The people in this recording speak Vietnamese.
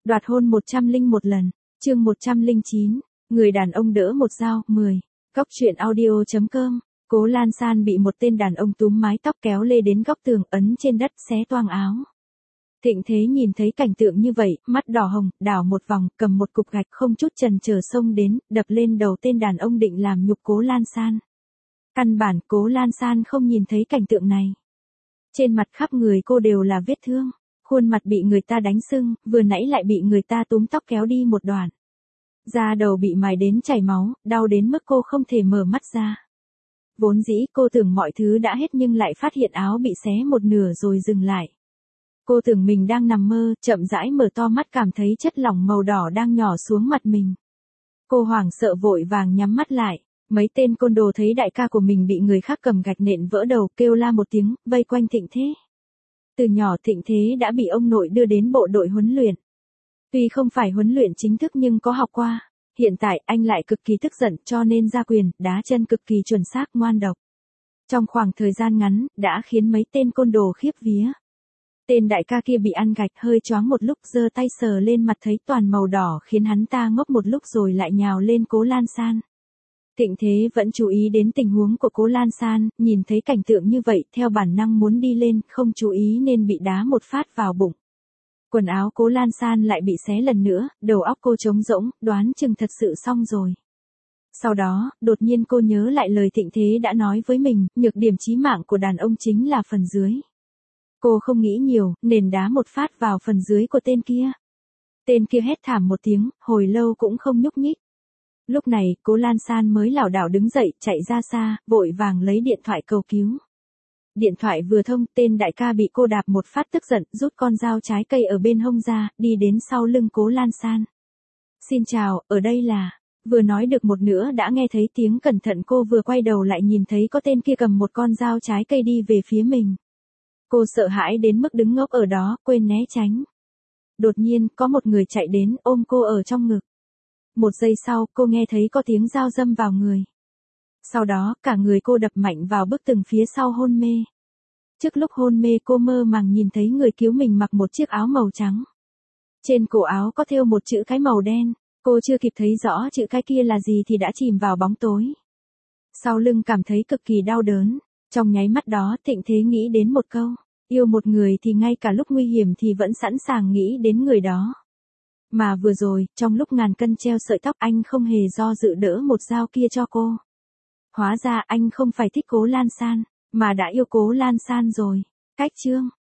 Đoạt hôn 101 lần, chương 109, người đàn ông đỡ một dao, 10. Góc truyện audio.com. Cố Lan San bị một tên đàn ông túm mái tóc kéo lê đến góc tường, ấn trên đất, xé toang áo. Thịnh Thế nhìn thấy cảnh tượng như vậy, mắt đỏ hồng, đảo một vòng, cầm một cục gạch không chút chần chờ xông đến, đập lên đầu tên đàn ông định làm nhục Cố Lan San. Căn bản Cố Lan San không nhìn thấy cảnh tượng này. Trên mặt khắp người cô đều là vết thương, khuôn mặt bị người ta đánh sưng, vừa nãy lại bị người ta túm tóc kéo đi một đoạn. Da đầu bị mài đến chảy máu, đau đến mức cô không thể mở mắt ra. Vốn dĩ cô tưởng mọi thứ đã hết nhưng lại phát hiện áo bị xé một nửa rồi dừng lại. Cô tưởng mình đang nằm mơ, chậm rãi mở to mắt cảm thấy chất lỏng màu đỏ đang nhỏ xuống mặt mình. Cô hoảng sợ vội vàng nhắm mắt lại. Mấy tên côn đồ thấy đại ca của mình bị người khác cầm gạch nện vỡ đầu, kêu la một tiếng, vây quanh Thịnh Thế. Từ nhỏ Thịnh Thế đã bị ông nội đưa đến bộ đội huấn luyện. Tuy không phải huấn luyện chính thức nhưng có học qua. Hiện tại anh lại cực kỳ tức giận cho nên ra quyền, đá chân cực kỳ chuẩn xác, ngoan độc. Trong khoảng thời gian ngắn, đã khiến mấy tên côn đồ khiếp vía. Tên đại ca kia bị ăn gạch hơi choáng một lúc, giơ tay sờ lên mặt thấy toàn màu đỏ khiến hắn ta ngốc một lúc rồi lại nhào lên Cố Lan San. Thịnh Thế vẫn chú ý đến tình huống của Cố Lan San, nhìn thấy cảnh tượng như vậy, theo bản năng muốn đi lên, không chú ý nên bị đá một phát vào bụng. Quần áo Cố Lan San lại bị xé lần nữa, đầu óc cô trống rỗng, đoán chừng thật sự xong rồi. Sau đó, đột nhiên cô nhớ lại lời Thịnh Thế đã nói với mình, nhược điểm chí mạng của đàn ông chính là phần dưới. Cô không nghĩ nhiều, nền đá một phát vào phần dưới của tên kia. Tên kia hét thảm một tiếng, hồi lâu cũng không nhúc nhích. Lúc này, Cố Lan San mới lảo đảo đứng dậy, chạy ra xa, vội vàng lấy điện thoại cầu cứu. Điện thoại vừa thông, tên đại ca bị cô đạp một phát tức giận, rút con dao trái cây ở bên hông ra, đi đến sau lưng Cố Lan San. Xin chào, ở đây là... Vừa nói được một nửa đã nghe thấy tiếng cẩn thận, cô vừa quay đầu lại nhìn thấy có tên kia cầm một con dao trái cây đi về phía mình. Cô sợ hãi đến mức đứng ngốc ở đó, quên né tránh. Đột nhiên, có một người chạy đến, ôm cô ở trong ngực. Một giây sau, cô nghe thấy có tiếng dao đâm vào người. Sau đó, cả người cô đập mạnh vào bức tường phía sau, hôn mê. Trước lúc hôn mê cô mơ màng nhìn thấy người cứu mình mặc một chiếc áo màu trắng. Trên cổ áo có thêu một chữ cái màu đen, cô chưa kịp thấy rõ chữ cái kia là gì thì đã chìm vào bóng tối. Sau lưng cảm thấy cực kỳ đau đớn, trong nháy mắt đó Thịnh Thế nghĩ đến một câu, yêu một người thì ngay cả lúc nguy hiểm thì vẫn sẵn sàng nghĩ đến người đó. Mà vừa rồi, trong lúc ngàn cân treo sợi tóc anh không hề do dự đỡ một dao kia cho cô. Hóa ra anh không phải thích Cố Lan San, mà đã yêu Cố Lan San rồi. Cách chương.